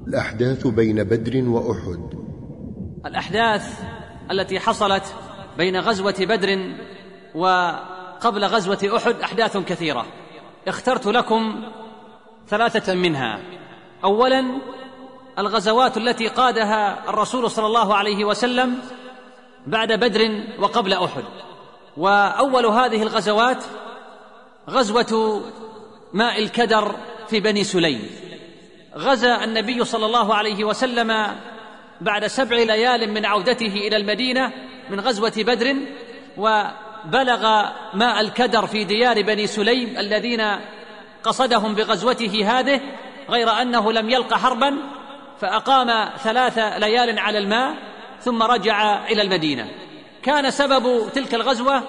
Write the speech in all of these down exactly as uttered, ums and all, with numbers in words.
الأحداث بين بدر وأحد. الأحداث التي حصلت بين غزوة بدر وقبل غزوة أحد أحداث كثيرة، اخترت لكم ثلاثة منها. أولا، الغزوات التي قادها الرسول صلى الله عليه وسلم بعد بدر وقبل أحد. وأول هذه الغزوات غزوة ماء الكدر في بني سليم. غزا النبي صلى الله عليه وسلم بعد سبع ليال من عودته إلى المدينة من غزوة بدر، وبلغ ماء الكدر في ديار بني سليم الذين قصدهم بغزوته هذه، غير أنه لم يلق حربا، فأقام ثلاث ليال على الماء ثم رجع إلى المدينة. كان سبب تلك الغزوة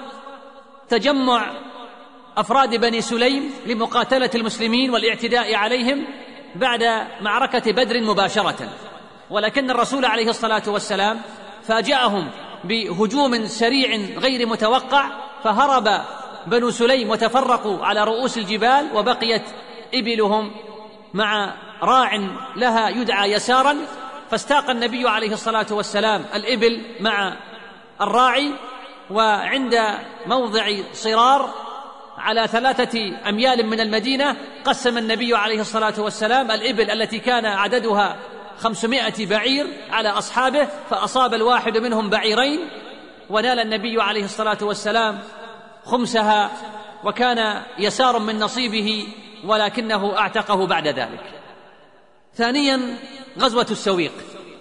تجمع أفراد بني سليم لمقاتلة المسلمين والاعتداء عليهم بعد معركة بدر مباشرة، ولكن الرسول عليه الصلاة والسلام فاجأهم بهجوم سريع غير متوقع، فهرب بنو سليم وتفرقوا على رؤوس الجبال، وبقيت إبلهم مع راع لها يدعى يسارا، فاستاق النبي عليه الصلاة والسلام الإبل مع الراعي، وعند موضع صرار على ثلاثة أميال من المدينة قسم النبي عليه الصلاة والسلام الإبل التي كان عددها خمسمائة بعير على أصحابه، فأصاب الواحد منهم بعيرين، ونال النبي عليه الصلاة والسلام خمسها، وكان يسار من نصيبه ولكنه أعتقه بعد ذلك. ثانيا، غزوة السويق.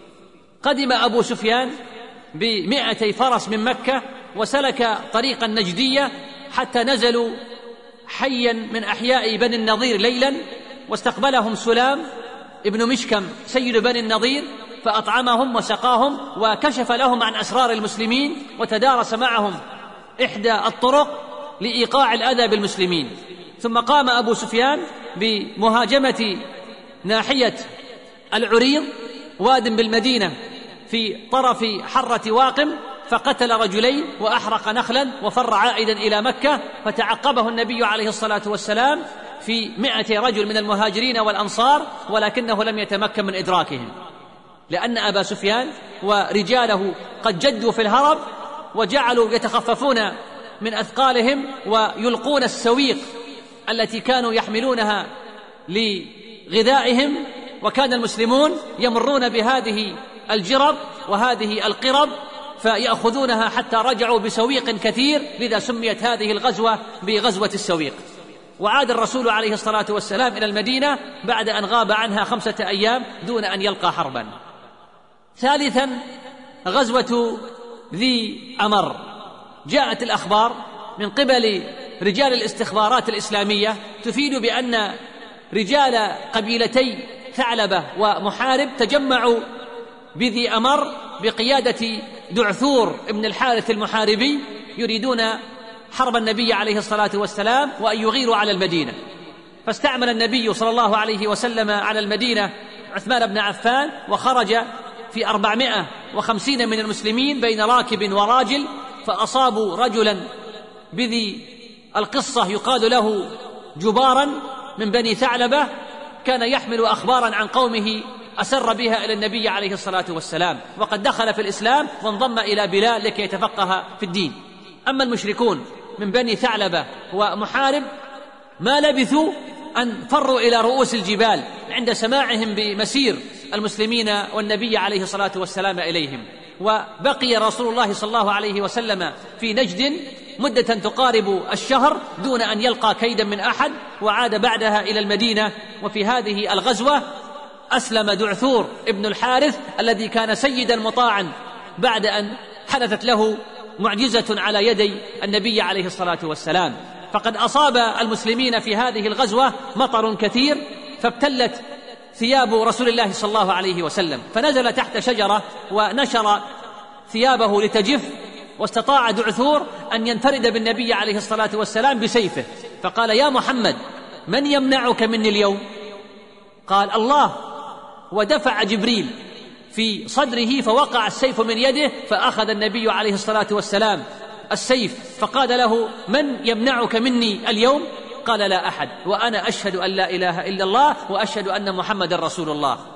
قدم أبو سفيان بمائتي فرس من مكة وسلك طريق النجدية حتى نزلوا حيا من أحياء بني النضير ليلا، واستقبلهم سلام ابن مشكم سيد بني النضير، فأطعمهم وسقاهم وكشف لهم عن أسرار المسلمين، وتدارس معهم إحدى الطرق لإيقاع الأذى بالمسلمين. ثم قام أبو سفيان بمهاجمة ناحية العريض، واد بالمدينة في طرف حرة واقم، فقتل رجلين وأحرق نخلا وفر عائدا إلى مكة، فتعقبه النبي عليه الصلاة والسلام في مائة رجل من المهاجرين والأنصار، ولكنه لم يتمكن من إدراكهم، لأن أبا سفيان ورجاله قد جدوا في الهرب وجعلوا يتخففون من أثقالهم ويلقون السويق التي كانوا يحملونها لغذائهم، وكان المسلمون يمرون بهذه الجرب وهذه القرب فيأخذونها حتى رجعوا بسويق كثير، لذا سميت هذه الغزوة بغزوة السويق. وعاد الرسول عليه الصلاة والسلام إلى المدينة بعد أن غاب عنها خمسة أيام دون أن يلقى حربا. ثالثا، غزوة ذي أمر. جاءت الأخبار من قبل رجال الاستخبارات الإسلامية تفيد بأن رجال قبيلتي ثعلبة ومحارب تجمعوا بذي أمر بقيادة دعثور ابن الحارث المحاربي، يريدون حرب النبي عليه الصلاة والسلام وأن يغيروا على المدينة. فاستعمل النبي صلى الله عليه وسلم على المدينة عثمان بن عفان، وخرج في أربعمائة وخمسين من المسلمين بين راكب وراجل، فأصابوا رجلا بذي القصة يقال له جبارا من بني ثعلبة، كان يحمل أخبارا عن قومه أسر بها إلى النبي عليه الصلاة والسلام، وقد دخل في الإسلام وانضم إلى بلال لكي يتفقه في الدين. أما المشركون من بني ثعلبة ومحارب ما لبثوا أن فروا إلى رؤوس الجبال عند سماعهم بمسير المسلمين والنبي عليه الصلاة والسلام إليهم. وبقي رسول الله صلى الله عليه وسلم في نجد مدة تقارب الشهر دون أن يلقى كيدا من أحد، وعاد بعدها إلى المدينة. وفي هذه الغزوة أسلم دعثور ابن الحارث الذي كان سيدا مطاعا بعد أن حدثت له معجزة على يدي النبي عليه الصلاة والسلام. فقد أصاب المسلمين في هذه الغزوة مطر كثير، فابتلت ثياب رسول الله صلى الله عليه وسلم، فنزل تحت شجرة ونشر ثيابه لتجف، واستطاع دعثور أن ينفرد بالنبي عليه الصلاة والسلام بسيفه، فقال: يا محمد، من يمنعك مني اليوم؟ قال: الله. ودفع جبريل في صدره فوقع السيف من يده، فأخذ النبي عليه الصلاة والسلام السيف فقال له: من يمنعك مني اليوم؟ قال: لا أحد، وأنا أشهد أن لا إله إلا الله وأشهد أن محمد رسول الله.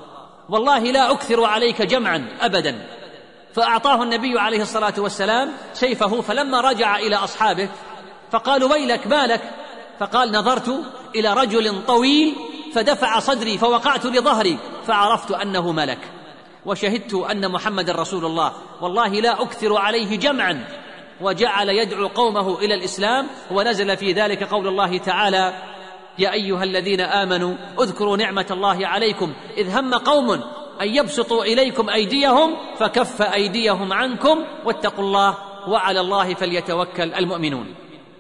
والله لا أكثر عليك جمعا أبدا. فأعطاه النبي عليه الصلاة والسلام سيفه، فلما رجع إلى أصحابه فقالوا ويلك ما لك؟ فقال نظرت إلى رجل طويل فدفع صدري فوقعت لظهري فعرفت أنه ملك، وشهدت أن محمد رسول الله، والله لا أكثر عليه جمعا. وجعل يدعو قومه إلى الإسلام، ونزل في ذلك قول الله تعالى يا أيها الذين آمنوا اذكروا نعمة الله عليكم إذ هم قوم أن يبسطوا إليكم أيديهم فكف أيديهم عنكم واتقوا الله وعلى الله فليتوكل المؤمنون.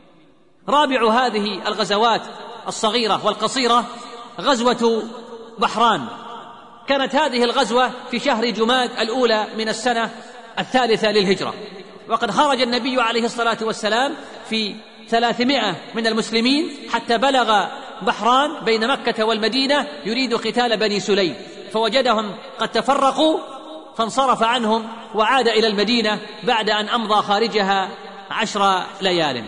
رابع هذه الغزوات الصغيرة والقصيرة غزوة بحران. كانت هذه الغزوة في شهر جماد الأولى من السنة الثالثة للهجرة، وقد خرج النبي عليه الصلاة والسلام في ثلاثمائة من المسلمين حتى بلغ بحران بين مكة والمدينة يريد قتال بني سليم، فوجدهم قد تفرقوا فانصرف عنهم وعاد إلى المدينة بعد أن أمضى خارجها عشر ليال.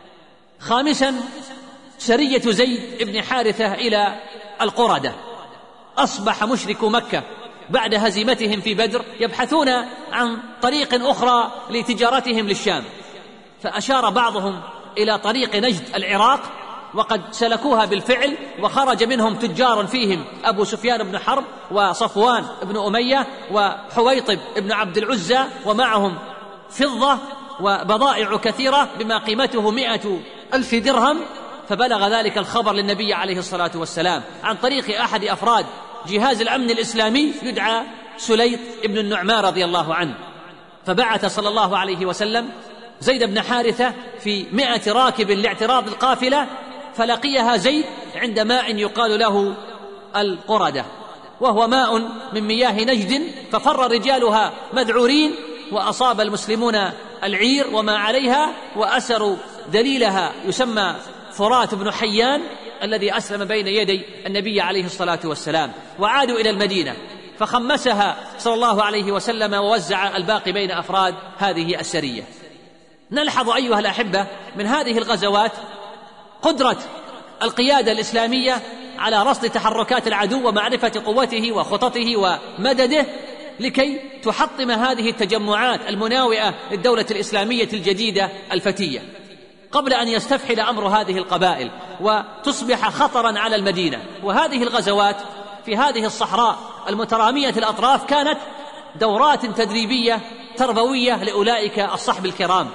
خامسا سرية زيد بن حارثة إلى القردة. أصبح مشركو مكة بعد هزيمتهم في بدر يبحثون عن طريق أخرى لتجارتهم للشام، فأشار بعضهم إلى طريق نجد العراق، وقد سلكوها بالفعل، وخرج منهم تجار فيهم أبو سفيان بن حرب وصفوان بن أمية وحويطب بن عبد العزى، ومعهم فضة وبضائع كثيرة بما قيمته مئة ألف درهم. فبلغ ذلك الخبر للنبي عليه الصلاة والسلام عن طريق أحد أفراد جهاز الأمن الإسلامي يدعى سليط بن النعمان رضي الله عنه، فبعث صلى الله عليه وسلم زيد بن حارثة في مئة راكب لاعتراض القافلة، فلقيها زيد عند ماء يقال له القردة، وهو ماء من مياه نجد، ففر رجالها مذعورين، وأصاب المسلمون العير وما عليها، وأسروا دليلها يسمى فرات بن حيان الذي أسلم بين يدي النبي عليه الصلاة والسلام، وعادوا إلى المدينة فخمسها صلى الله عليه وسلم ووزع الباقي بين أفراد هذه السرية. نلحظ أيها الأحبة من هذه الغزوات قدرة القيادة الإسلامية على رصد تحركات العدو ومعرفة قوته وخططه ومدده لكي تحطم هذه التجمعات المناوئة للدولة الإسلامية الجديدة الفتية قبل أن يستفحل أمر هذه القبائل وتصبح خطرا على المدينة. وهذه الغزوات في هذه الصحراء المترامية الأطراف كانت دورات تدريبية تربوية لأولئك الصحب الكرام،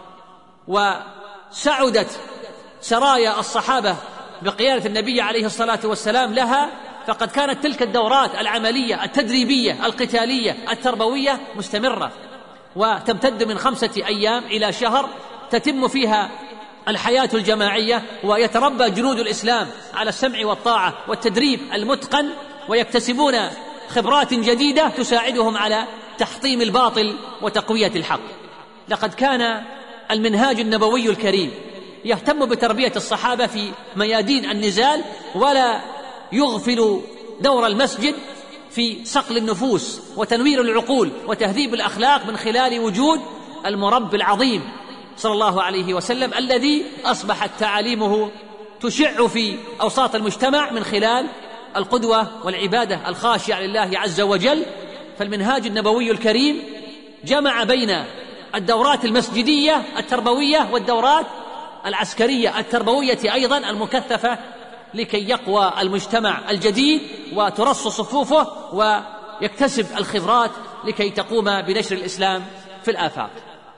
وسعدت سرايا الصحابة بقيادة النبي عليه الصلاة والسلام لها، فقد كانت تلك الدورات العملية التدريبية القتالية التربوية مستمرة، وتمتد من خمسة أيام إلى شهر، تتم فيها الحياة الجماعية، ويتربى جنود الإسلام على السمع والطاعة والتدريب المتقن، ويكتسبون خبرات جديدة تساعدهم على تحطيم الباطل وتقوية الحق. لقد كان المنهاج النبوي الكريم يهتم بتربية الصحابة في ميادين النزال، ولا يغفل دور المسجد في صقل النفوس وتنوير العقول وتهذيب الأخلاق من خلال وجود المربي العظيم صلى الله عليه وسلم الذي أصبحت تعاليمه تشع في أوساط المجتمع من خلال القدوة والعبادة الخاشعة لله عز وجل. فالمنهاج النبوي الكريم جمع بين الدورات المسجدية التربوية والدورات العسكرية التربوية أيضا المكثفة لكي يقوى المجتمع الجديد وترص صفوفه ويكتسب الخبرات لكي تقوم بنشر الإسلام في الآفاق.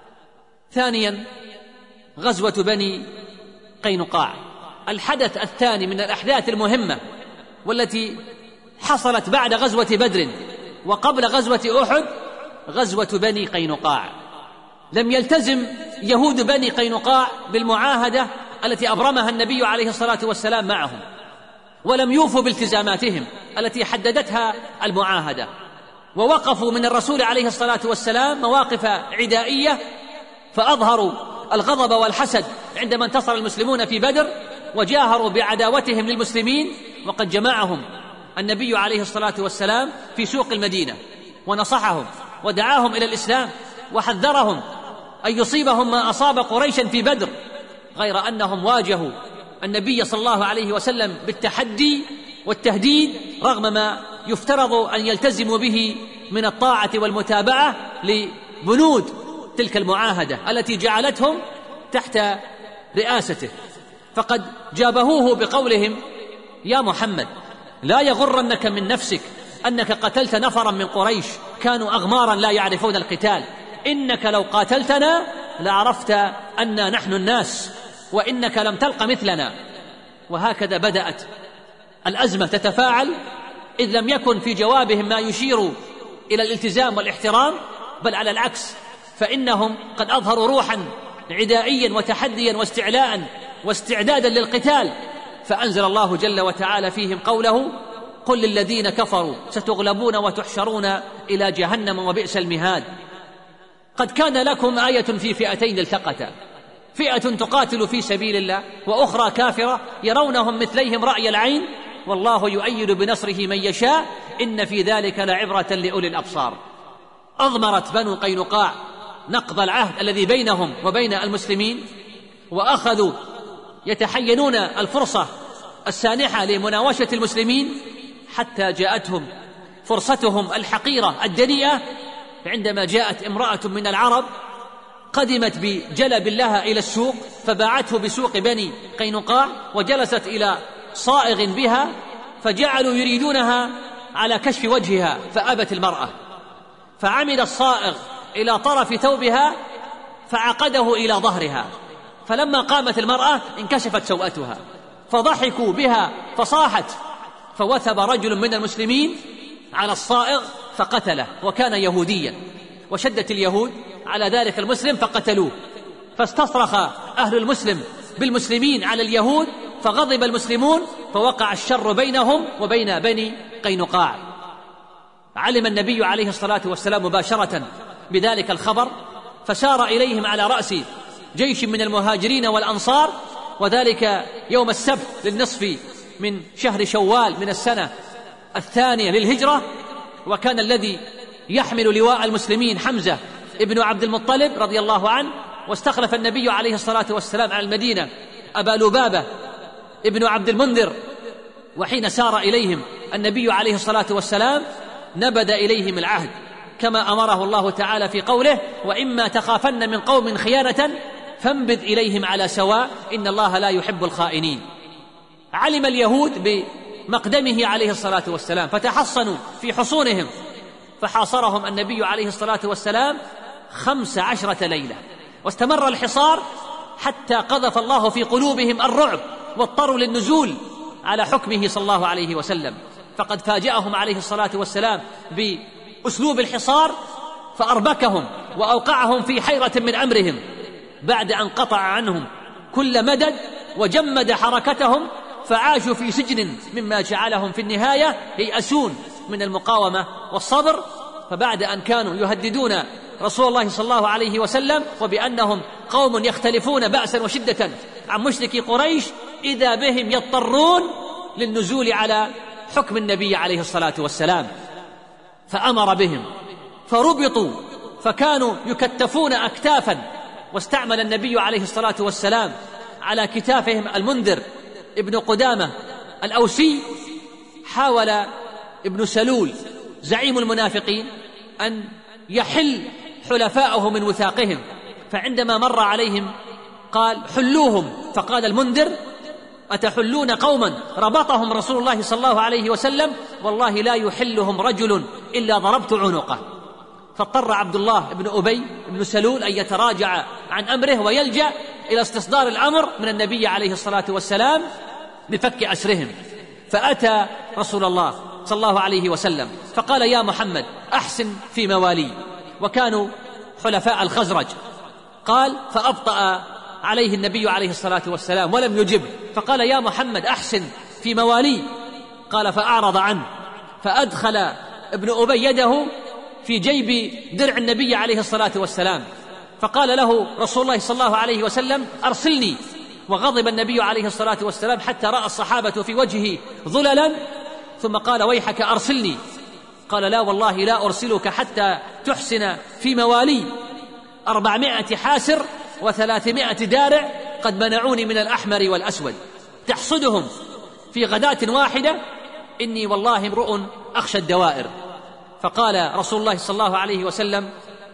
ثانيا غزوة بني قينقاع، الحدث الثاني من الأحداث المهمة والتي حصلت بعد غزوة بدر وقبل غزوة أحد، غزوة بني قينقاع. لم يلتزم يهود بني قينقاع بالمعاهدة التي أبرمها النبي عليه الصلاة والسلام معهم، ولم يوفوا بالتزاماتهم التي حددتها المعاهدة، ووقفوا من الرسول عليه الصلاة والسلام مواقف عدائية، فأظهروا الغضب والحسد عندما انتصر المسلمون في بدر، وجاهروا بعداوتهم للمسلمين، وقد جمعهم النبي عليه الصلاة والسلام في سوق المدينة ونصحهم ودعاهم إلى الإسلام وحذرهم أن يصيبهم ما أصاب قريشا في بدر، غير أنهم واجهوا النبي صلى الله عليه وسلم بالتحدي والتهديد رغم ما يفترض أن يلتزموا به من الطاعة والمتابعة لبنود تلك المعاهدة التي جعلتهم تحت رئاسته. فقد جابهوه بقولهم: يا محمد، لا يغرنك من نفسك أنك قتلت نفرا من قريش كانوا أغمارا لا يعرفون القتال، إنك لو قاتلتنا لعرفت أننا نحن الناس، وإنك لم تلق مثلنا. وهكذا بدأت الأزمة تتفاعل، إذ لم يكن في جوابهم ما يشير إلى الالتزام والاحترام، بل على العكس، فإنهم قد أظهروا روحا عدائيا وتحديا واستعلاء واستعدادا للقتال. فأنزل الله جل وتعالى فيهم قوله: قل للذين كفروا ستغلبون وتحشرون إلى جهنم وبئس المهاد. قد كان لكم آية في فئتين التقتا، فئة تقاتل في سبيل الله وأخرى كافرة يرونهم مثليهم رأي العين، والله يؤيد بنصره من يشاء، إن في ذلك لعبرة لأولي الأبصار. أضمرت بنو قينقاع نقض العهد الذي بينهم وبين المسلمين، وأخذوا يتحينون الفرصة السانحة لمناوشة المسلمين، حتى جاءتهم فرصتهم الحقيرة الدنيئة عندما جاءت امرأة من العرب قدمت بجلب لها إلى السوق، فباعته بسوق بني قينقاع، وجلست إلى صائغ بها، فجعلوا يريدونها على كشف وجهها، فأبت المرأة، فعمد الصائغ إلى طرف ثوبها فعقده إلى ظهرها، فلما قامت المرأة انكشفت سوءتها، فضحكوا بها فصاحت، فوثب رجل من المسلمين على الصائغ فقتله، وكان يهوديا، وشدت اليهود على ذلك المسلم فقتلوه، فاستصرخ أهل المسلم بالمسلمين على اليهود، فغضب المسلمون، فوقع الشر بينهم وبين بني قينقاع. علم النبي عليه الصلاة والسلام مباشرة بذلك الخبر، فسار إليهم على رأس جيش من المهاجرين والأنصار، وذلك يوم السبت للنصف من شهر شوال من السنة الثانية للهجرة. وكان الذي يحمل لواء المسلمين حمزة ابن عبد المطلب رضي الله عنه، واستخلف النبي عليه الصلاة والسلام على المدينة أبا لبابة ابن عبد المنذر. وحين سار إليهم النبي عليه الصلاة والسلام نبذ إليهم العهد، كما أمره الله تعالى في قوله: وإما تخافن من قوم خيانة فانبذ إليهم على سواء إن الله لا يحب الخائنين. علم اليهود بمقدمه عليه الصلاة والسلام فتحصنوا في حصونهم، فحاصرهم النبي عليه الصلاة والسلام خمس عشرة ليلة، واستمر الحصار حتى قذف الله في قلوبهم الرعب، واضطروا للنزول على حكمه صلى الله عليه وسلم. فقد فاجأهم عليه الصلاة والسلام بأسلوب الحصار، فأربكهم وأوقعهم في حيرة من أمرهم، بعد أن قطع عنهم كل مدد وجمد حركتهم، فعاشوا في سجن مما جعلهم في النهاية ييأسون من المقاومة والصبر. فبعد أن كانوا يهددون رسول الله صلى الله عليه وسلم وبأنهم قوم يختلفون بأسا وشدة عن مشركي قريش، إذا بهم يضطرون للنزول على حكم النبي عليه الصلاة والسلام، فأمر بهم فربطوا، فكانوا يكتفون أكتافا، واستعمل النبي عليه الصلاة والسلام على كتافهم المنذر ابن قدامة الأوسي. حاول ابن سلول زعيم المنافقين أن يحل حلفاءه من وثاقهم، فعندما مر عليهم قال: حلوهم. فقال المنذر: أتحلون قوما ربطهم رسول الله صلى الله عليه وسلم، والله لا يحلهم رجل إلا ضربت عنقه. فاضطر عبد الله بن أبي بن سلول أن يتراجع عن أمره ويلجأ إلى استصدار الأمر من النبي عليه الصلاة والسلام بفك أسرهم. فأتى رسول الله صلى الله عليه وسلم فقال: يا محمد أحسن في موالي، وكانوا حلفاء الخزرج. قال: فأبطأ عليه النبي عليه الصلاة والسلام ولم يجب، فقال: يا محمد أحسن في موالي. قال: فأعرض عنه، فأدخل ابن أبي يده في جيب درع النبي عليه الصلاة والسلام، فقال له رسول الله صلى الله عليه وسلم: أرسلني. وغضب النبي عليه الصلاة والسلام حتى رأى الصحابة في وجهه ظللا، ثم قال: ويحك أرسلني. قال: لا والله لا أرسلك حتى تحسن في موالي، أربعمائة حاسر وثلاثمائة دارع قد منعوني من الأحمر والأسود، تحصدهم في غداة واحدة. إني والله امرؤ أخشى الدوائر. فقال رسول الله صلى الله عليه وسلم: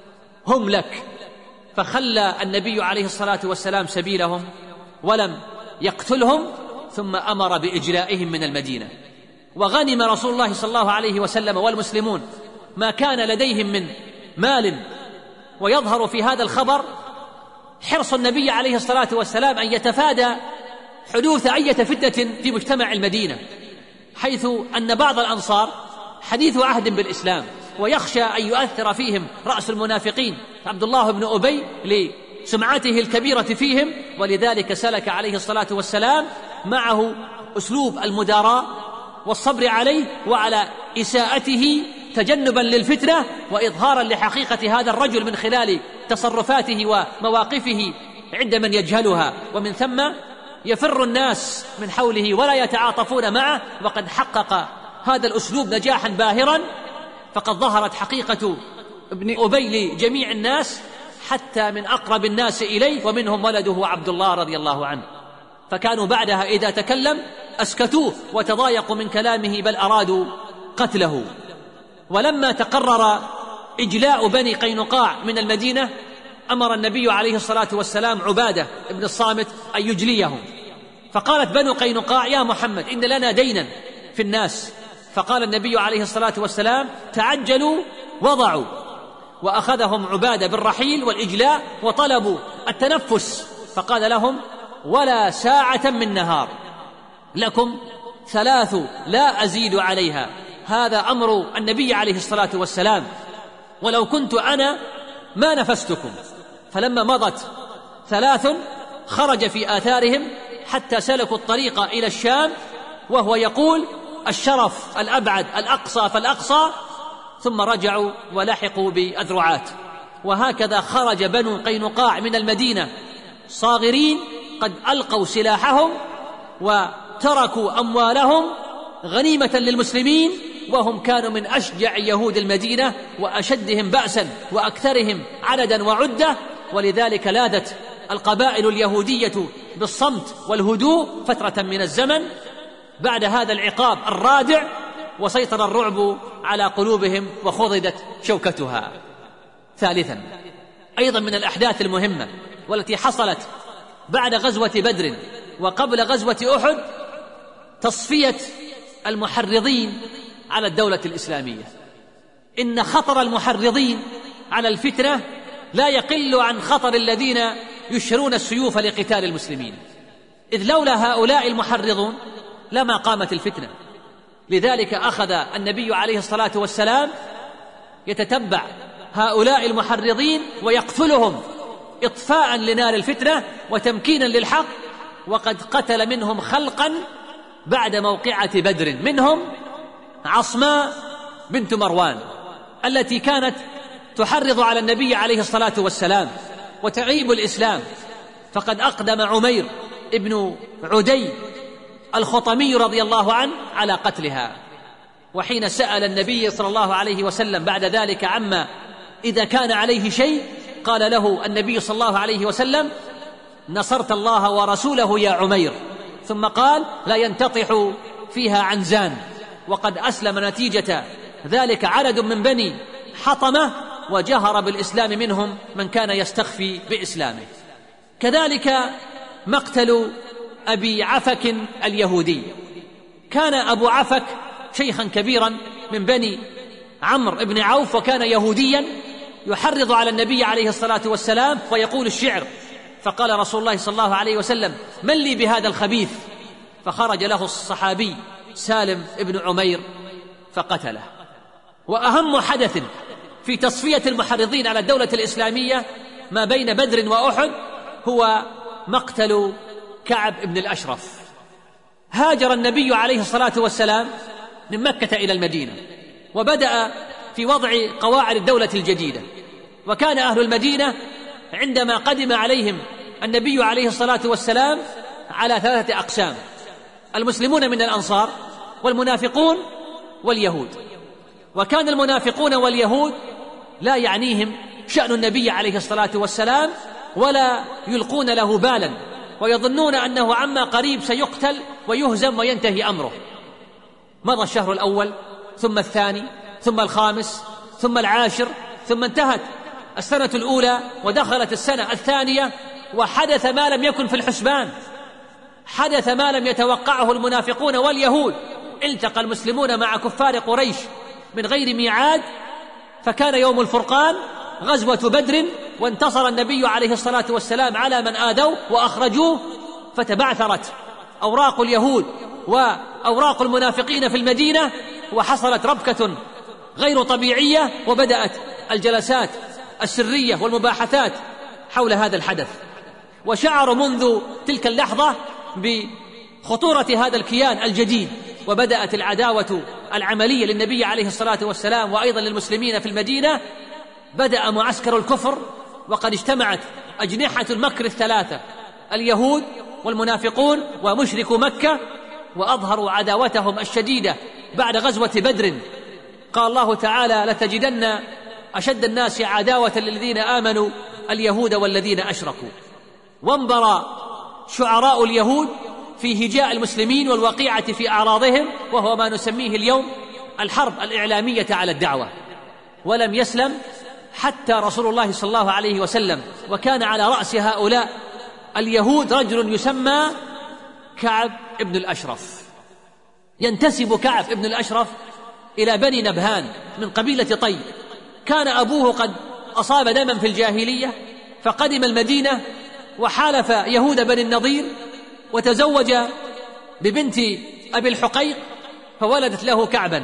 هم لك. فخلى النبي عليه الصلاة والسلام سبيلهم ولم يقتلهم، ثم أمر بإجلائهم من المدينة. وغنم رسول الله صلى الله عليه وسلم والمسلمون ما كان لديهم من مال. ويظهر في هذا الخبر حرص النبي عليه الصلاة والسلام أن يتفادى حدوث أي فتنة في مجتمع المدينة، حيث أن بعض الأنصار حديث عهد بالإسلام، ويخشى أن يؤثر فيهم رأس المنافقين عبد الله بن أبي لسمعته الكبيرة فيهم، ولذلك سلك عليه الصلاة والسلام معه أسلوب المداراة والصبر عليه وعلى إساءته تجنبا للفتنة وإظهارا لحقيقة هذا الرجل من خلال تصرفاته ومواقفه عند من يجهلها، ومن ثم يفر الناس من حوله ولا يتعاطفون معه. وقد حقق هذا الأسلوب نجاحا باهرا، فقد ظهرت حقيقة ابن أبي لجميع الناس حتى من أقرب الناس إليه، ومنهم ولده عبد الله رضي الله عنه. فكانوا بعدها إذا تكلم أسكتوه وتضايقوا من كلامه، بل أرادوا قتله. ولما تقرر إجلاء بني قينقاع من المدينة، أمر النبي عليه الصلاة والسلام عبادة بن الصامت أن يجليهم. فقالت بنو قينقاع: يا محمد، إن لنا دينا في الناس. فقال النبي عليه الصلاة والسلام: تعجلوا وضعوا. وأخذهم عبادة بالرحيل والإجلاء وطلبوا التنفس، فقال لهم: ولا ساعة من نهار، لكم ثلاث لا أزيد عليها. هذا أمر النبي عليه الصلاة والسلام، ولو كنت أنا ما نفستكم. فلما مضت ثلاث خرج في آثارهم حتى سلكوا الطريق إلى الشام، وهو يقول: الشرف الأبعد الأقصى فالأقصى، ثم رجعوا ولحقوا بأذرعات. وهكذا خرج بنو قينقاع من المدينة صاغرين قد ألقوا سلاحهم وتركوا أموالهم غنيمة للمسلمين، وهم كانوا من أشجع يهود المدينة وأشدهم بأسا وأكثرهم عددا وعدة. ولذلك لاذت القبائل اليهودية بالصمت والهدوء فترة من الزمن بعد هذا العقاب الرادع، وسيطر الرعب على قلوبهم وخضدت شوكتها. ثالثا، أيضا من الأحداث المهمة والتي حصلت بعد غزوة بدر وقبل غزوة أحد، تصفية المحرضين على الدولة الإسلامية. إن خطر المحرضين على الفتنة لا يقل عن خطر الذين يشهرون السيوف لقتال المسلمين، إذ لولا هؤلاء المحرضون لما قامت الفتنة. لذلك أخذ النبي عليه الصلاة والسلام يتتبع هؤلاء المحرضين ويقتلهم إطفاء لنار الفتنة وتمكينا للحق، وقد قتل منهم خلقا بعد موقعة بدر، منهم عصماء بنت مروان التي كانت تحرض على النبي عليه الصلاة والسلام وتعيب الإسلام، فقد أقدم عمير ابن عدي الخطمي رضي الله عنه على قتلها. وحين سأل النبي صلى الله عليه وسلم بعد ذلك عما إذا كان عليه شيء، قال له النبي صلى الله عليه وسلم: نصرت الله ورسوله يا عمير. ثم قال: لا ينتطح فيها عنزان. وقد أسلم نتيجة ذلك عدد من بني حطمة، وجهر بالإسلام منهم من كان يستخفي بإسلامه. كذلك مقتل أبي عفك اليهودي. كان أبو عفك شيخا كبيرا من بني عمرو بن عوف، وكان يهوديا يحرض على النبي عليه الصلاة والسلام ويقول الشعر. فقال رسول الله صلى الله عليه وسلم: من لي بهذا الخبيث؟ فخرج له الصحابي سالم بن عمير فقتله. وأهم حدث في تصفية المحرضين على الدولة الإسلامية ما بين بدر وأحد هو مقتل كعب بن الأشرف. هاجر النبي عليه الصلاة والسلام من مكة إلى المدينة، وبدأ في وضع قواعد الدولة الجديدة. وكان أهل المدينة عندما قدم عليهم النبي عليه الصلاة والسلام على ثلاثة أقسام: المسلمون من الأنصار، والمنافقون، واليهود. وكان المنافقون واليهود لا يعنيهم شأن النبي عليه الصلاة والسلام، ولا يلقون له بالا، ويظنون أنه عما قريب سيقتل ويهزم وينتهي أمره. مضى الشهر الأول ثم الثاني ثم الخامس ثم العاشر، ثم انتهت السنة الأولى ودخلت السنة الثانية، وحدث ما لم يكن في الحسبان، حدث ما لم يتوقعه المنافقون واليهود. التقى المسلمون مع كفار قريش من غير ميعاد، فكان يوم الفرقان غزوة بدر، وانتصر النبي عليه الصلاة والسلام على من آذوه وأخرجوه، فتبعثرت أوراق اليهود وأوراق المنافقين في المدينة، وحصلت ربكة غير طبيعية، وبدأت الجلسات السرية والمباحثات حول هذا الحدث. وشعروا منذ تلك اللحظة بخطورة هذا الكيان الجديد، وبدأت العداوة العملية للنبي عليه الصلاة والسلام وأيضا للمسلمين في المدينة. بدأ معسكر الكفر، وقد اجتمعت أجنحة المكر الثلاثة، اليهود والمنافقون ومشركو مكة، وأظهروا عداوتهم الشديدة بعد غزوة بدر. قال الله تعالى: لتجدن أشد الناس عداوة للذين آمنوا اليهود والذين أشركوا. وانبرى شعراء اليهود في هجاء المسلمين والوقيعة في أعراضهم، وهو ما نسميه اليوم الحرب الإعلامية على الدعوة. ولم يسلم حتى رسول الله صلى الله عليه وسلم، وكان على رأس هؤلاء اليهود رجل يسمى كعب ابن الأشرف. ينتسب كعب ابن الأشرف إلى بني نبهان من قبيلة طي. كان أبوه قد أصاب دما في الجاهلية، فقدم المدينة وحالف يهود بني النضير، وتزوج ببنت أبي الحقيق، فولدت له كعبا.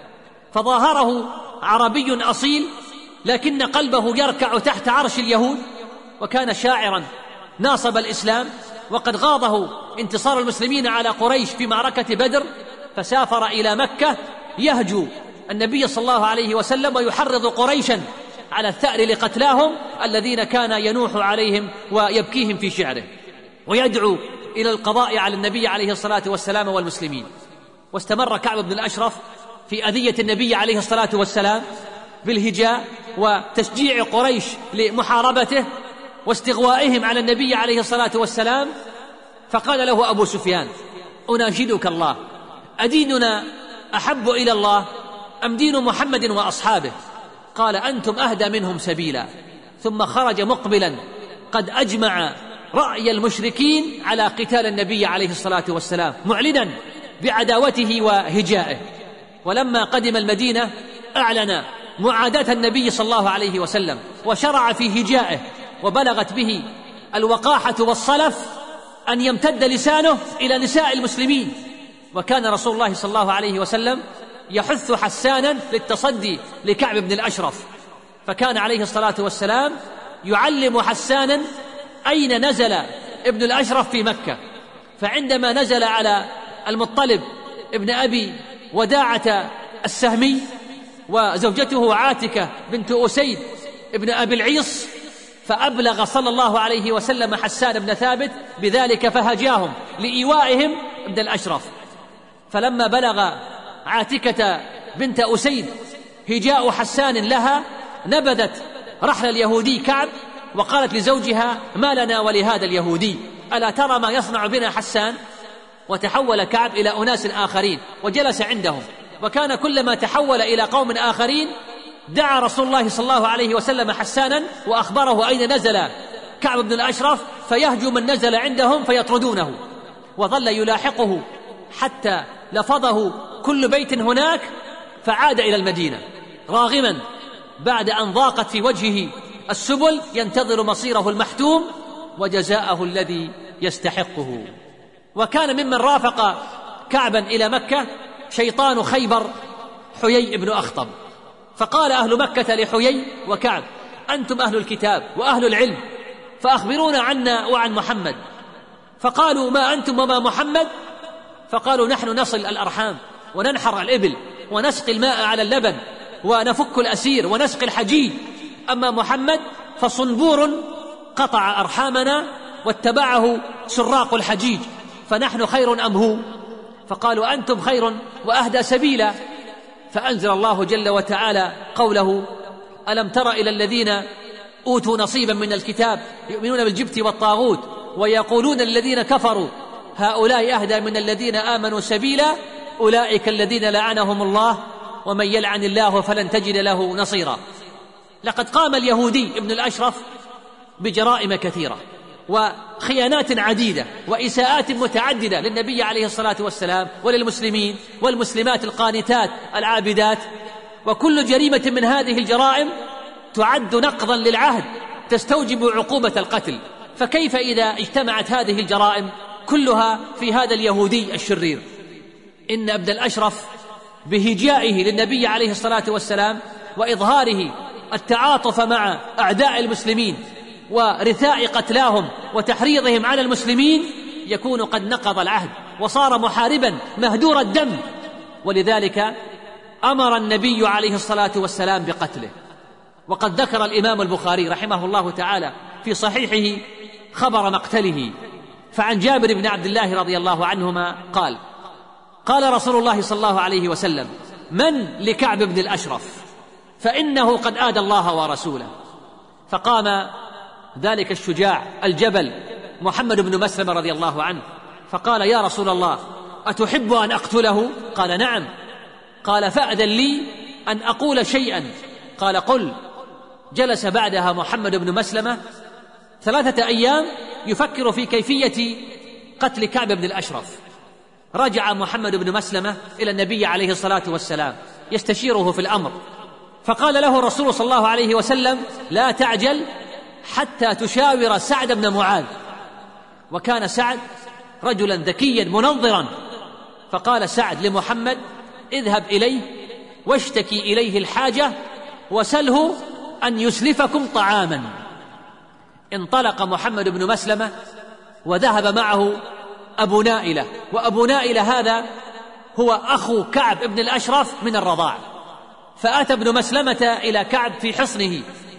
فظاهره عربي أصيل، لكن قلبه يركع تحت عرش اليهود، وكان شاعرا ناصب الإسلام، وقد غاضه انتصار المسلمين على قريش في معركة بدر، فسافر إلى مكة يهجو النبي صلى الله عليه وسلم ويحرض قريشا على الثأر لقتلاهم الذين كان ينوح عليهم ويبكيهم في شعره، ويدعو إلى القضاء على النبي عليه الصلاة والسلام والمسلمين. واستمر كعب بن الأشرف في أذية النبي عليه الصلاة والسلام بالهجاء وتشجيع قريش لمحاربته واستغوائهم على النبي عليه الصلاة والسلام. فقال له أبو سفيان: أناشدك الله، أديننا أحب إلى الله أم دين محمد وأصحابه؟ قال: أنتم أهدى منهم سبيلا. ثم خرج مقبلا قد أجمع رأي المشركين على قتال النبي عليه الصلاة والسلام، معلنا بعداوته وهجائه. ولما قدم المدينة أعلن معاداة النبي صلى الله عليه وسلم، وشرع في هجائه، وبلغت به الوقاحة والصلف أن يمتد لسانه إلى نساء المسلمين. وكان رسول الله صلى الله عليه وسلم يحث حسانا للتصدي لكعب بن الأشرف، فكان عليه الصلاة والسلام يعلم حسانا أين نزل ابن الأشرف في مكة. فعندما نزل على المطلب ابن أبي وداعة السهمي وزوجته عاتكة بنت أسيد ابن أبي العيص، فأبلغ صلى الله عليه وسلم حسان بن ثابت بذلك، فهجاهم لإيوائهم ابن الأشرف. فلما بلغ عاتكة بنت أسيد هجاء حسان لها، نبذت رحل اليهودي كعب، وقالت لزوجها: ما لنا ولهذا اليهودي، ألا ترى ما يصنع بنا حسان؟ وتحول كعب إلى أناس آخرين وجلس عندهم، وكان كلما تحول إلى قوم آخرين دعا رسول الله صلى الله عليه وسلم حسانا وأخبره أين نزل كعب بن الأشرف، فيهجو من نزل عندهم فيطردونه. وظل يلاحقه حتى لفظه كل بيت هناك، فعاد إلى المدينة راغما بعد أن ضاقت في وجهه السبل، ينتظر مصيره المحتوم وجزاءه الذي يستحقه. وكان ممن رافق كعبا إلى مكة شيطان خيبر حيي بن أخطب. فقال أهل مكة لحيي وكعب: أنتم أهل الكتاب وأهل العلم، فأخبرونا عنا وعن محمد. فقالوا: ما أنتم وما محمد؟ فقالوا: نحن نصل الأرحام وننحر الإبل ونسقي الماء على اللبن ونفك الأسير ونسقي الحجيج، أما محمد فصنبور قطع أرحامنا واتبعه سراق الحجيج، فنحن خير أم هو؟ فقالوا: أنتم خير وأهدى سبيلا. فأنزل الله جل وتعالى قوله: ألم تر إلى الذين أوتوا نصيبا من الكتاب يؤمنون بالجبت والطاغوت ويقولون الذين كفروا هؤلاء أهدى من الذين آمنوا سبيلا، أولئك الذين لعنهم الله ومن يلعن الله فلن تجد له نصيرا. لقد قام اليهودي ابن الأشرف بجرائم كثيرة وخيانات عديدة وإساءات متعددة للنبي عليه الصلاة والسلام وللمسلمين والمسلمات القانتات العابدات، وكل جريمة من هذه الجرائم تعد نقضا للعهد تستوجب عقوبة القتل. فكيف إذا اجتمعت هذه الجرائم كلها في هذا اليهودي الشرير؟ إن ابن الأشرف بهجائه للنبي عليه الصلاة والسلام وإظهاره التعاطف مع أعداء المسلمين ورثاء قتلاهم وتحريضهم على المسلمين يكون قد نقض العهد وصار محاربا مهدور الدم، ولذلك أمر النبي عليه الصلاة والسلام بقتله. وقد ذكر الإمام البخاري رحمه الله تعالى في صحيحه خبر مقتله، فعن جابر بن عبد الله رضي الله عنهما قال: قال رسول الله صلى الله عليه وسلم: من لكعب بن الأشرف فإنه قد آذى الله ورسوله. فقام ذلك الشجاع الجبل محمد بن مسلمة رضي الله عنه فقال: يا رسول الله، أتحب أن أقتله؟ قال: نعم. قال: فأذن لي أن أقول شيئا. قال: قل. جلس بعدها محمد بن مسلمة ثلاثة أيام يفكر في كيفية قتل كعب بن الأشرف. رجع محمد بن مسلمة إلى النبي عليه الصلاة والسلام يستشيره في الأمر، فقال له الرسول صلى الله عليه وسلم: لا تعجل حتى تشاور سعد بن معاذ. وكان سعد رجلا ذكيا منظرا، فقال سعد لمحمد: اذهب إليه واشتكي إليه الحاجة وسله أن يسلفكم طعاما. انطلق محمد بن مسلمة وذهب معه أبو نائلة، وأبو نائلة هذا هو أخو كعب بن الأشرف من الرضاع. فأتى ابن مسلمة إلى كعب في حصنه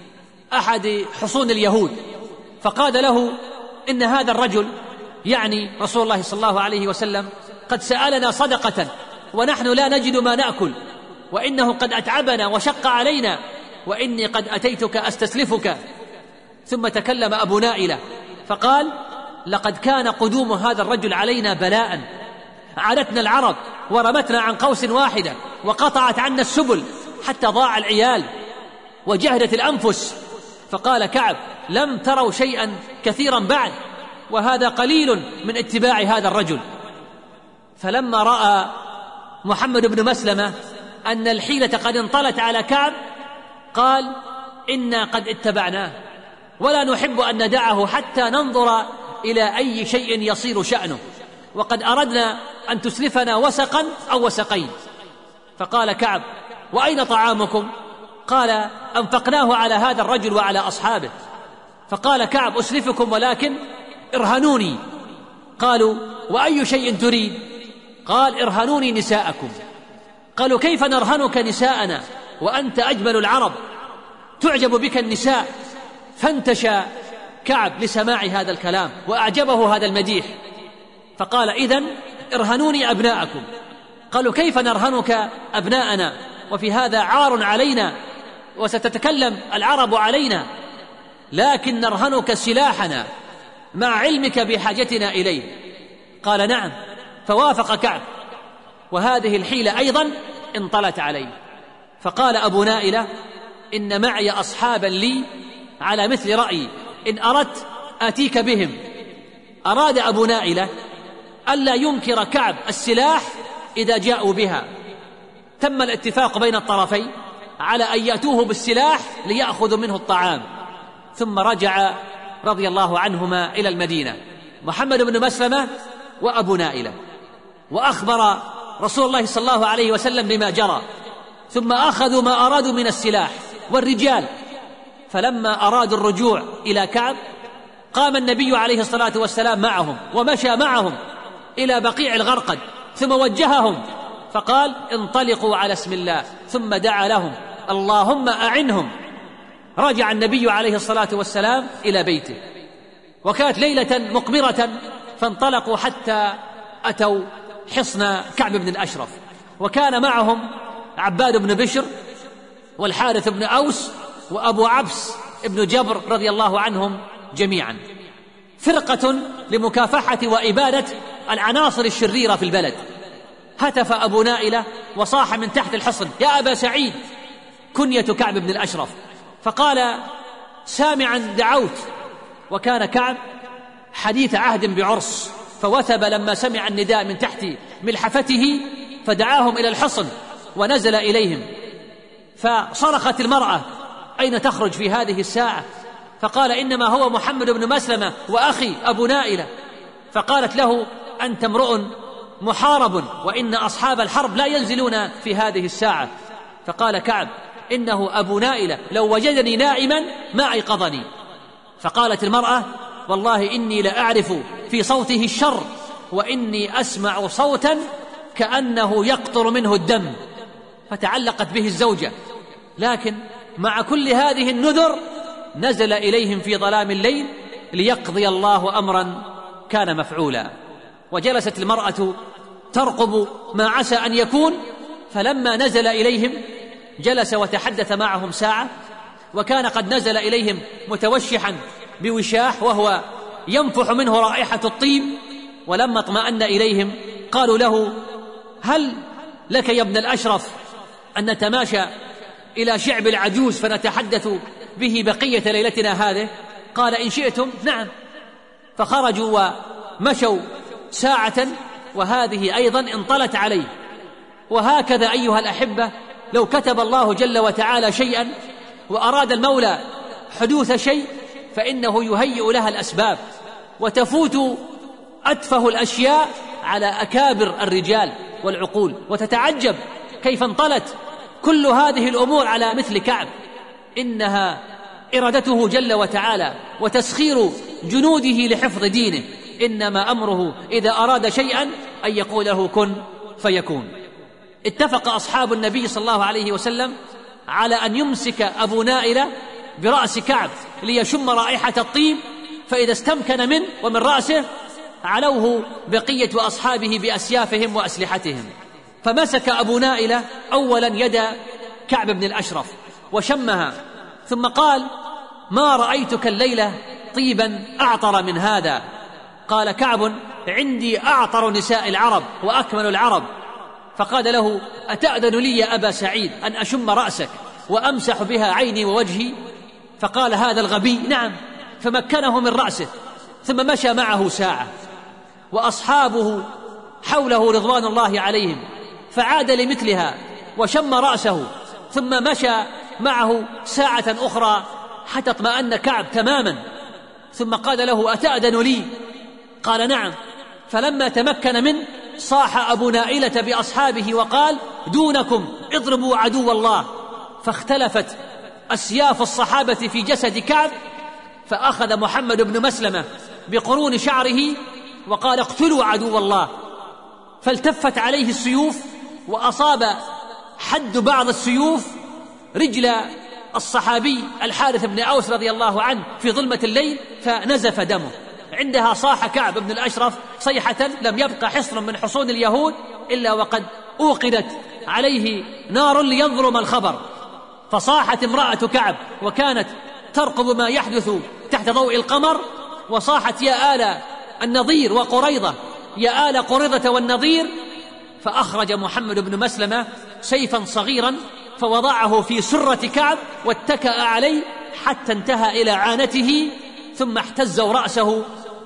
أحد حصون اليهود، فقال له: إن هذا الرجل، يعني رسول الله صلى الله عليه وسلم، قد سألنا صدقة ونحن لا نجد ما نأكل، وإنه قد أتعبنا وشق علينا، وإني قد أتيتك أستسلفك. ثم تكلم أبو نائلة فقال: لقد كان قدوم هذا الرجل علينا بلاء، عادتنا العرب ورمتنا عن قوس واحدة وقطعت عنا السبل حتى ضاع العيال وجهدت الأنفس. فقال كعب: لم تروا شيئا كثيرا بعد، وهذا قليل من اتباع هذا الرجل. فلما رأى محمد بن مسلمة أن الحيلة قد انطلت على كعب قال: إنا قد اتبعناه ولا نحب أن ندعه حتى ننظر إلى أي شيء يصير شأنه، وقد أردنا أن تسلفنا وسقا أو وسقين. فقال كعب: وأين طعامكم؟ قال: أنفقناه على هذا الرجل وعلى أصحابه. فقال كعب: أسلفكم ولكن ارهنوني. قالوا: وأي شيء تريد؟ قال: ارهنوني نساءكم. قالوا: كيف نرهنك نساءنا وأنت أجمل العرب؟ تعجب بك النساء. فانتشى كعب لسماع هذا الكلام وأعجبه هذا المديح، فقال: إذن ارهنوني أبناءكم. قالوا: كيف نرهنك أبناءنا وفي هذا عار علينا وستتكلم العرب علينا، لكن نرهنك سلاحنا مع علمك بحاجتنا إليه. قال: نعم. فوافق كعب، وهذه الحيلة أيضا انطلت عليه. فقال أبو نائلة: إن معي أصحابا لي على مثل رأيي، إن أردت آتيك بهم. أراد أبو نائلة ألا ينكر كعب السلاح إذا جاءوا بها. تم الاتفاق بين الطرفين على أن يأتوه بالسلاح ليأخذوا منه الطعام. ثم رجع رضي الله عنهما إلى المدينة محمد بن مسلمة وأبو نائلة، وأخبر رسول الله صلى الله عليه وسلم بما جرى، ثم أخذوا ما أرادوا من السلاح والرجال. فلما أرادوا الرجوع إلى كعب قام النبي عليه الصلاة والسلام معهم ومشى معهم إلى بقيع الغرقد، ثم وجههم فقال: انطلقوا على اسم الله، ثم دعا لهم: اللهم أعنهم. رجع النبي عليه الصلاة والسلام إلى بيته، وكانت ليلة مقمرة، فانطلقوا حتى أتوا حصن كعب بن الأشرف، وكان معهم عباد بن بشر والحارث بن أوس وأبو عبس بن جبر رضي الله عنهم جميعا، فرقة لمكافحة وإبادة العناصر الشريرة في البلد. هتف أبو نائلة وصاح من تحت الحصن: يا أبا سعيد، كنية كعب بن الأشرف. فقال: سامعا دعوت. وكان كعب حديث عهد بعرس، فوثب لما سمع النداء من تحت ملحفته، فدعاهم إلى الحصن ونزل إليهم. فصرخت المرأة: أين تخرج في هذه الساعة؟ فقال: إنما هو محمد بن مسلمة وأخي أبو نائلة. فقالت له: أنت امرؤ محارب، وإن أصحاب الحرب لا ينزلون في هذه الساعة. فقال كعب: إنه أبو نائلة، لو وجدني نائما ما أيقظني. فقالت المرأة: والله إني لأعرف في صوته الشر، وإني أسمع صوتا كأنه يقطر منه الدم. فتعلقت به الزوجة، لكن مع كل هذه النذر نزل إليهم في ظلام الليل ليقضي الله أمرا كان مفعولا. وجلست المرأة ترقب ما عسى أن يكون، فلما نزل إليهم جلس وتحدث معهم ساعة، وكان قد نزل إليهم متوشحا بوشاح وهو ينفح منه رائحة الطيب. ولما اطمأن إليهم قالوا له: هل لك يا ابن الأشرف أن نتماشى إلى شعب العجوز فنتحدث به بقية ليلتنا هذه؟ قال: إن شئتم نعم. فخرجوا ومشوا ساعة، وهذه أيضا انطلت عليه. وهكذا أيها الأحبة، لو كتب الله جل وتعالى شيئا وأراد المولى حدوث شيء فإنه يهيئ لها الأسباب، وتفوت أتفه الأشياء على أكابر الرجال والعقول. وتتعجب كيف انطلت كل هذه الأمور على مثل كعب. إنها إرادته جل وتعالى وتسخير جنوده لحفظ دينه. إنما أمره إذا أراد شيئا أن يقول له كن فيكون. اتفق أصحاب النبي صلى الله عليه وسلم على أن يمسك أبو نائلة برأس كعب ليشم رائحة الطيب، فإذا استمكن منه ومن رأسه علوه بقية أصحابه بأسيافهم وأسلحتهم. فمسك أبو نائلة أولا يد كعب بن الأشرف وشمها، ثم قال: ما رأيتك الليلة طيبا أعطر من هذا. قال كعب: عندي أعطر نساء العرب وأكمل العرب. فقال له: أتأذن لي يا أبا سعيد أن أشم رأسك وأمسح بها عيني ووجهي؟ فقال هذا الغبي: نعم. فمكنه من رأسه، ثم مشى معه ساعة، وأصحابه حوله رضوان الله عليهم، فعاد لمثلها وشم رأسه، ثم مشى معه ساعة أخرى حتى اطمأن كعب تماما، ثم قال له: أتأذن لي؟ قال: نعم. فلما تمكن منه صاح أبو نائلة بأصحابه وقال: دونكم اضربوا عدو الله. فاختلفت أسياف الصحابة في جسد كعب، فأخذ محمد بن مسلمة بقرون شعره وقال: اقتلوا عدو الله. فالتفت عليه السيوف، وأصاب حد بعض السيوف رجل الصحابي الحارث بن أوس رضي الله عنه في ظلمة الليل، فنزف دمه. عندها صاح كعب بن الأشرف صيحة لم يبقى حصن من حصون اليهود إلا وقد أوقدت عليه نار لينظر ما الخبر. فصاحت امرأة كعب وكانت ترقب ما يحدث تحت ضوء القمر، وصاحت: يا آل النضير وقريضة، يا آل قريضة والنضير. فأخرج محمد بن مسلمة سيفا صغيرا فوضعه في سرة كعب واتكأ عليه حتى انتهى إلى عانته، ثم احتزوا رأسه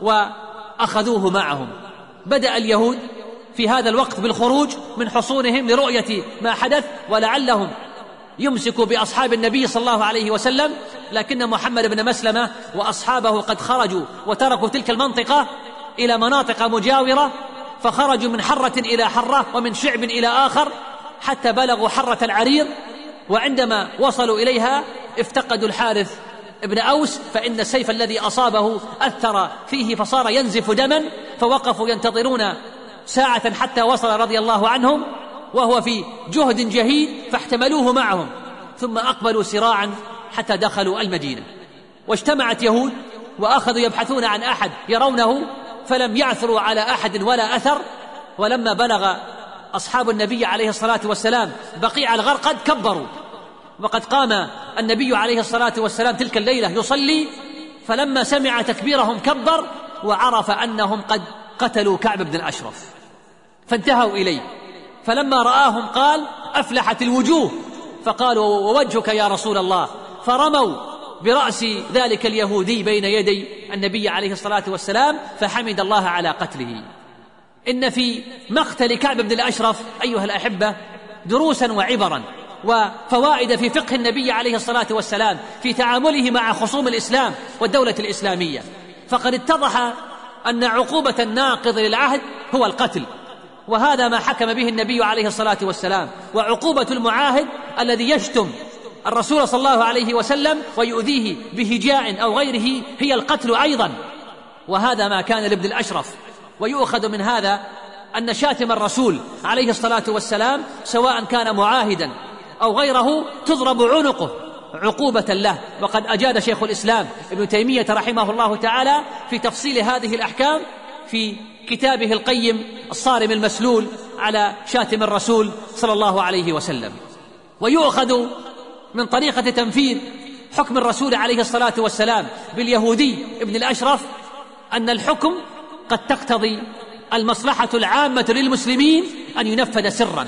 وأخذوه معهم. بدأ اليهود في هذا الوقت بالخروج من حصونهم لرؤية ما حدث، ولعلهم يمسكوا بأصحاب النبي صلى الله عليه وسلم، لكن محمد بن مسلمة وأصحابه قد خرجوا وتركوا تلك المنطقة إلى مناطق مجاورة، فخرجوا من حرة إلى حرة ومن شعب إلى آخر حتى بلغوا حرة العرير. وعندما وصلوا إليها افتقدوا الحارث ابن أوس، فإن السيف الذي أصابه أثر فيه فصار ينزف دما، فوقفوا ينتظرون ساعة حتى وصل رضي الله عنهم وهو في جهد جهيد، فاحتملوه معهم، ثم أقبلوا سراعا حتى دخلوا المدينة. واجتمعت يهود وأخذوا يبحثون عن أحد يرونه، فلم يعثروا على أحد ولا أثر. ولما بلغ أصحاب النبي عليه الصلاة والسلام بقيع الغرقد كبروا، وقد قام النبي عليه الصلاة والسلام تلك الليلة يصلي، فلما سمع تكبيرهم كبر وعرف أنهم قد قتلوا كعب بن الأشرف، فانتهوا إليه فلما رآهم قال: أفلحت الوجوه. فقالوا: ووجهك يا رسول الله؟ فرموا برأس ذلك اليهودي بين يدي النبي عليه الصلاة والسلام فحمد الله على قتله. إن في مقتل كعب بن الأشرف أيها الأحبة دروسا وعبرا وفوائد في فقه النبي عليه الصلاة والسلام في تعامله مع خصوم الإسلام والدولة الإسلامية. فقد اتضح أن عقوبة الناقض للعهد هو القتل، وهذا ما حكم به النبي عليه الصلاة والسلام. وعقوبة المعاهد الذي يشتم الرسول صلى الله عليه وسلم ويؤذيه بهجاء أو غيره هي القتل أيضا، وهذا ما كان لابن الأشرف. ويؤخذ من هذا أن شاتم الرسول عليه الصلاة والسلام سواء كان معاهدا أو غيره تضرب عنقه عقوبة له. وقد أجاد شيخ الإسلام ابن تيمية رحمه الله تعالى في تفصيل هذه الأحكام في كتابه القيم الصارم المسلول على شاتم الرسول صلى الله عليه وسلم. ويؤخذ من طريقة تنفيذ حكم الرسول عليه الصلاة والسلام باليهودي ابن الأشرف أن الحكم قد تقتضي المصلحة العامة للمسلمين أن ينفذ سرا،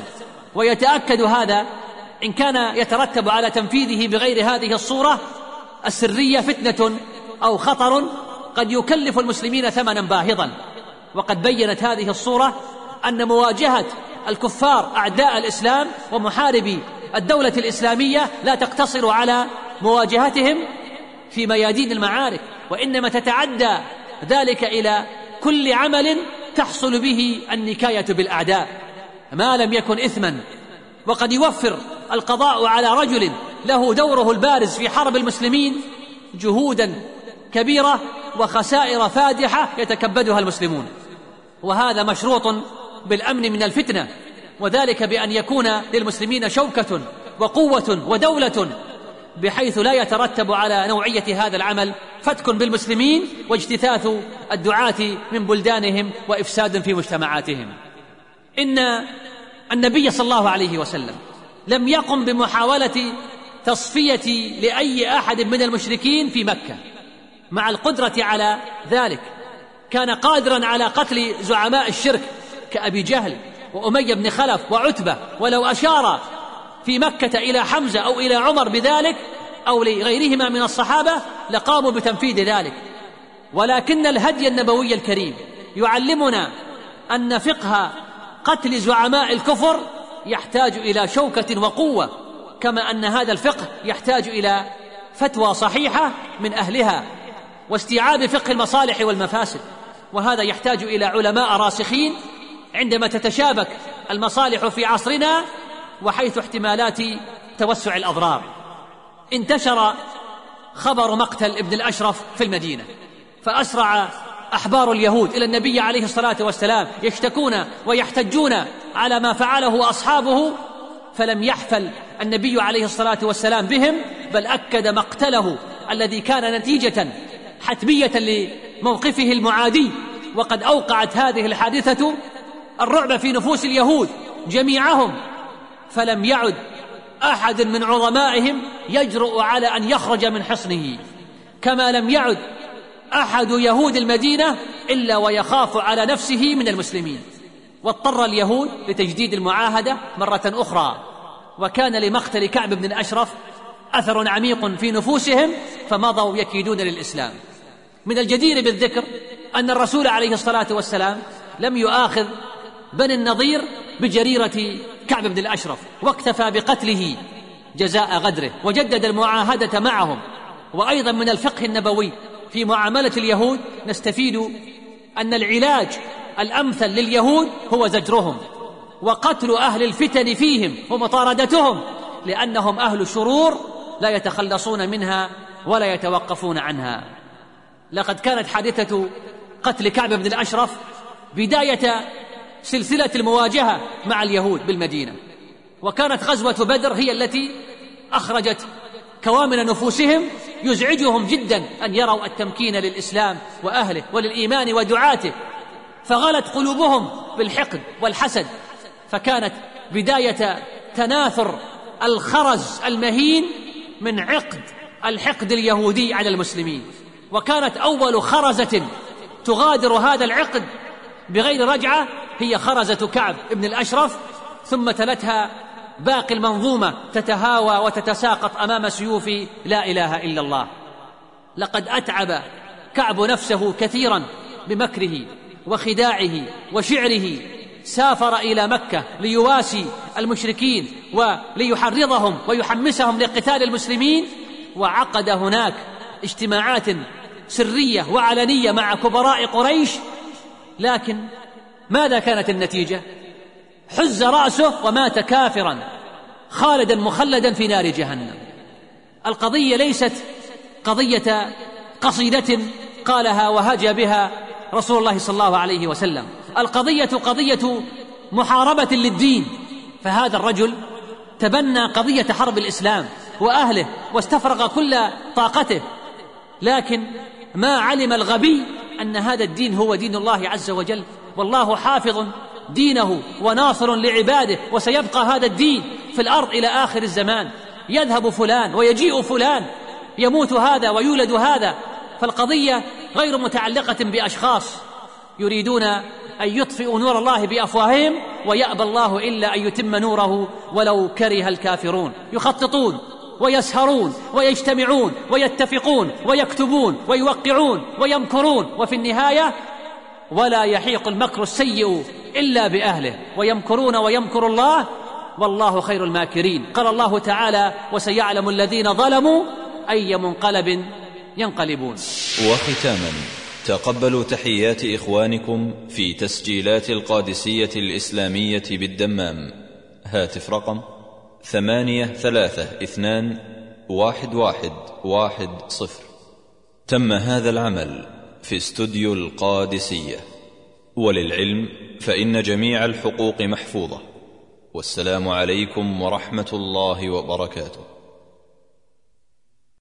ويتأكد هذا إن كان يترتب على تنفيذه بغير هذه الصورة السرية فتنة أو خطر قد يكلف المسلمين ثمنا باهظا. وقد بينت هذه الصورة أن مواجهة الكفار أعداء الإسلام ومحاربي الدولة الإسلامية لا تقتصر على مواجهتهم في ميادين المعارك، وإنما تتعدى ذلك إلى كل عمل تحصل به النكاية بالأعداء ما لم يكن إثما. وقد يوفر القضاء على رجل له دوره البارز في حرب المسلمين جهودا كبيرة وخسائر فادحة يتكبدها المسلمون، وهذا مشروط بالأمن من الفتنة، وذلك بأن يكون للمسلمين شوكة وقوة ودولة بحيث لا يترتب على نوعية هذا العمل فتك بالمسلمين واجتثاث الدعاة من بلدانهم وإفساد في مجتمعاتهم. إن النبي صلى الله عليه وسلم لم يقم بمحاولة تصفية لأي أحد من المشركين في مكة مع القدرة على ذلك. كان قادرا على قتل زعماء الشرك كأبي جهل وأمية بن خلف وعتبة، ولو أشار في مكة إلى حمزة أو إلى عمر بذلك أو لغيرهما من الصحابة لقاموا بتنفيذ ذلك. ولكن الهدي النبوي الكريم يعلمنا أن فقه قتل زعماء الكفر يحتاج إلى شوكة وقوة، كما أن هذا الفقه يحتاج إلى فتوى صحيحة من أهلها واستيعاب فقه المصالح والمفاسد، وهذا يحتاج إلى علماء راسخين عندما تتشابك المصالح في عصرنا وحيث احتمالات توسع الأضرار. انتشر خبر مقتل ابن الأشرف في المدينة، فأسرع أحبار اليهود إلى النبي عليه الصلاة والسلام يشتكون ويحتجون على ما فعله أصحابه، فلم يحفل النبي عليه الصلاة والسلام بهم، بل أكد مقتله الذي كان نتيجة حتمية لموقفه المعادي. وقد أوقعت هذه الحادثة الرعب في نفوس اليهود جميعهم، فلم يعد أحد من عظمائهم يجرؤ على أن يخرج من حصنه، كما لم يعد أحد يهود المدينة إلا ويخاف على نفسه من المسلمين. واضطر اليهود لتجديد المعاهدة مرة أخرى، وكان لمقتل كعب بن الأشرف أثر عميق في نفوسهم فمضوا يكيدون للإسلام. من الجدير بالذكر أن الرسول عليه الصلاة والسلام لم يؤاخذ بني النضير بجريرة كعب بن الأشرف، واكتفى بقتله جزاء غدره، وجدد المعاهدة معهم. وأيضا من الفقه النبوي في معاملة اليهود نستفيد أن العلاج الأمثل لليهود هو زجرهم وقتل أهل الفتن فيهم ومطاردتهم، لأنهم أهل شرور لا يتخلصون منها ولا يتوقفون عنها. لقد كانت حادثة قتل كعب بن الأشرف بداية سلسلة المواجهة مع اليهود بالمدينة، وكانت غزوة بدر هي التي أخرجت كوامن نفوسهم يزعجهم جدا أن يروا التمكين للإسلام وأهله وللإيمان ودعاته، فغلت قلوبهم بالحقد والحسد، فكانت بداية تناثر الخرز المهين من عقد الحقد اليهودي على المسلمين. وكانت أول خرزة تغادر هذا العقد بغير رجعة هي خرزة كعب بن الأشرف، ثم تلتها باقي المنظومة تتهاوى وتتساقط أمام سيوف لا إله إلا الله. لقد أتعب كعب نفسه كثيرا بمكره وخداعه وشعره، سافر إلى مكة ليواسي المشركين وليحرضهم ويحمسهم لقتال المسلمين، وعقد هناك اجتماعات سرية وعلنية مع كبراء قريش، لكن ماذا كانت النتيجة؟ حز رأسه ومات كافرا خالدا مخلدا في نار جهنم. القضية ليست قضية قصيدة قالها وهاج بها رسول الله صلى الله عليه وسلم، القضية قضية محاربة للدين. فهذا الرجل تبنى قضية حرب الإسلام وأهله واستفرغ كل طاقته، لكن ما علم الغبي أن هذا الدين هو دين الله عز وجل، والله حافظ دينه وناصر لعباده، وسيبقى هذا الدين في الأرض إلى آخر الزمان. يذهب فلان ويجيء فلان، يموت هذا ويولد هذا. فالقضية غير متعلقة بأشخاص يريدون أن يطفئوا نور الله بأفواههم، ويأبى الله إلا أن يتم نوره ولو كره الكافرون. يخططون ويسهرون ويجتمعون ويتفقون ويكتبون ويوقعون ويمكرون، وفي النهاية ولا يحيق المكر السيء إلا بأهله، ويمكرون ويمكر الله والله خير الماكرين. قال الله تعالى: وسيعلم الذين ظلموا أي منقلب ينقلبون. وختاما، تقبلوا تحيات إخوانكم في تسجيلات القادسية الإسلامية بالدمام. هاتف رقم ثمانية ثلاثة اثنان واحد واحد واحد صفر. تم هذا العمل في استوديو القادسية. وللعلم فإن جميع الحقوق محفوظة. والسلام عليكم ورحمة الله وبركاته.